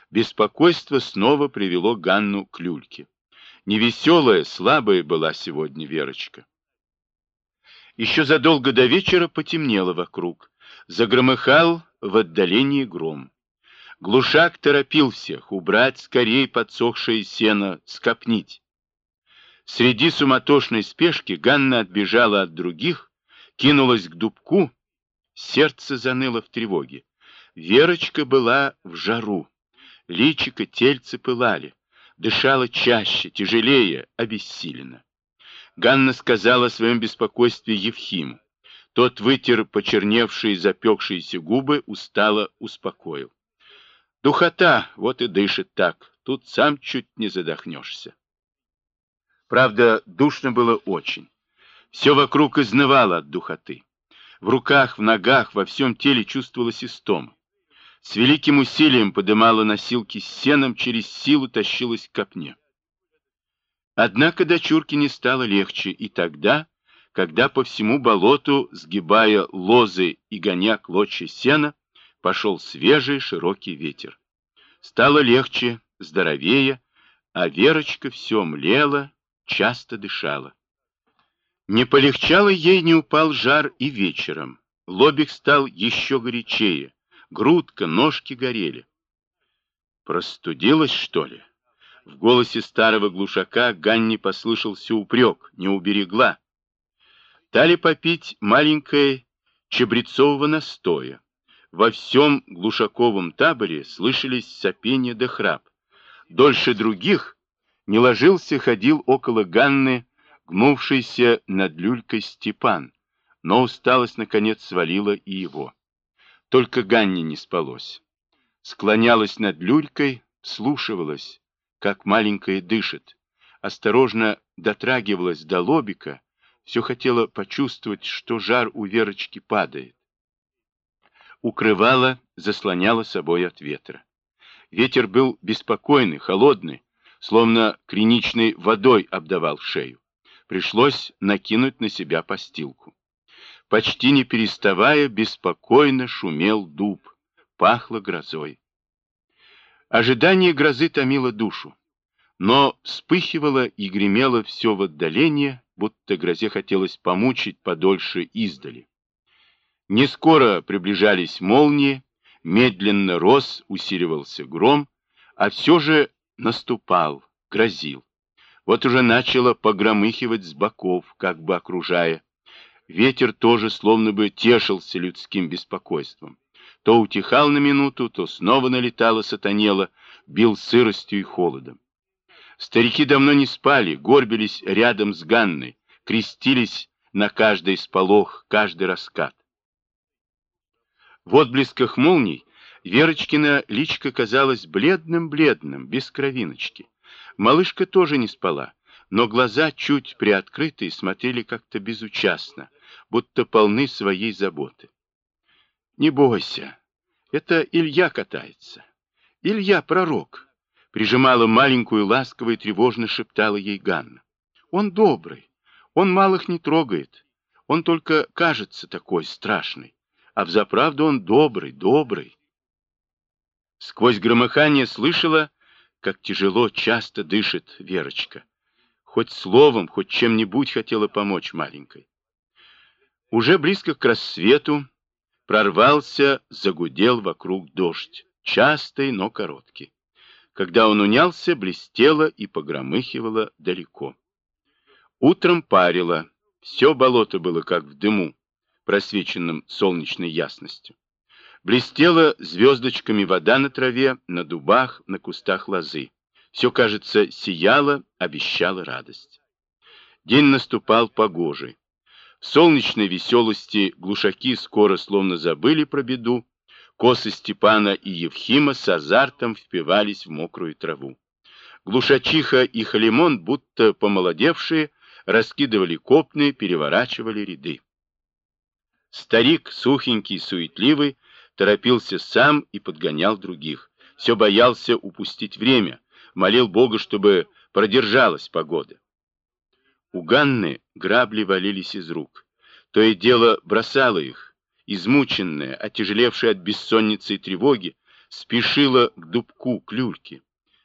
Беспокойство снова привело Ганну к люльке. Невеселая, слабая была сегодня Верочка. Еще задолго до вечера потемнело вокруг. Загромыхал в отдалении гром. Глушак торопил всех убрать скорей подсохшее сено, скопнить. Среди суматошной спешки Ганна отбежала от других, кинулась к дубку, сердце заныло в тревоге. Верочка была в жару, личико, тельце пылали, дышала чаще, тяжелее, обессиленно. Ганна сказала о своем беспокойстве Евхиму. Тот вытер почерневшие, запекшиеся губы, устало успокоил. Духота, вот и дышит так, тут сам чуть не задохнешься. Правда, душно было очень. Все вокруг изнывало от духоты. В руках, в ногах, во всем теле чувствовалась истома. С великим усилием подымала носилки с сеном, через силу тащилась к копне. Однако дочурке не стало легче и тогда, когда по всему болоту, сгибая лозы и гоня клочья сена, пошел свежий широкий ветер. Стало легче, здоровее, а Верочка все млела, часто дышала. Не полегчало ей, не упал жар и вечером. Лобик стал еще горячее, грудка, ножки горели. Простудилась, что ли? В голосе старого глушака Ганне послышался упрек, не уберегла. Дали попить маленькое чабрецового настоя. Во всем глушаковом таборе слышались сопенье да храп. Дольше других не ложился, ходил около Ганны, гнувшийся над люлькой Степан, но усталость, наконец, свалила и его. Только Ганне не спалось. Склонялась над люлькой, вслушивалась, как маленькая дышит, осторожно дотрагивалась до лобика, все хотела почувствовать, что жар у Верочки падает. Укрывала, заслоняла собой от ветра. Ветер был беспокойный, холодный, словно криничной водой обдавал шею. Пришлось накинуть на себя постилку. Почти не переставая, беспокойно шумел дуб, пахло грозой. Ожидание грозы томило душу, но вспыхивало и гремело все в отдалении, будто грозе хотелось помучить подольше издали. Не скоро приближались молнии, медленно рос, усиливался гром, а все же наступал, грозил. Вот уже начало погромыхивать с боков, как бы окружая. Ветер тоже словно бы тешился людским беспокойством. То утихал на минуту, то снова налетало сатанело, бил сыростью и холодом. Старики давно не спали, горбились рядом с Ганной, крестились на каждый сполох, каждый раскат. В отблесках молний Верочкина личико казалось бледным-бледным, без кровиночки. Малышка тоже не спала, но глаза, чуть приоткрытые, смотрели как-то безучастно, будто полны своей заботы. «Не бойся, это Илья катается. Илья пророк», — прижимала маленькую, ласково и тревожно шептала ей Ганна. «Он добрый, он малых не трогает, он только кажется такой страшный, а взаправду он добрый, добрый». Сквозь громыхание слышала, как тяжело, часто дышит Верочка. Хоть словом, хоть чем-нибудь хотела помочь маленькой. Уже близко к рассвету прорвался, загудел вокруг дождь, частый, но короткий. Когда он унялся, блестело и погромыхивало далеко. Утром парило, все болото было как в дыму, просвеченном солнечной ясностью. Блестела звездочками вода на траве, на дубах, на кустах лозы. Все, кажется, сияло, обещало радость. День наступал погожий. В солнечной веселости глушаки скоро словно забыли про беду. Косы Степана и Евхима с азартом впивались в мокрую траву. Глушачиха и Халимон, будто помолодевшие, раскидывали копны, переворачивали ряды. Старик, сухенький, суетливый, торопился сам и подгонял других. Все боялся упустить время, молил Бога, чтобы продержалась погода. У Ганны грабли валились из рук. То и дело бросала их, измученная, отяжелевшая от бессонницы и тревоги, спешила к дубку, к люльке.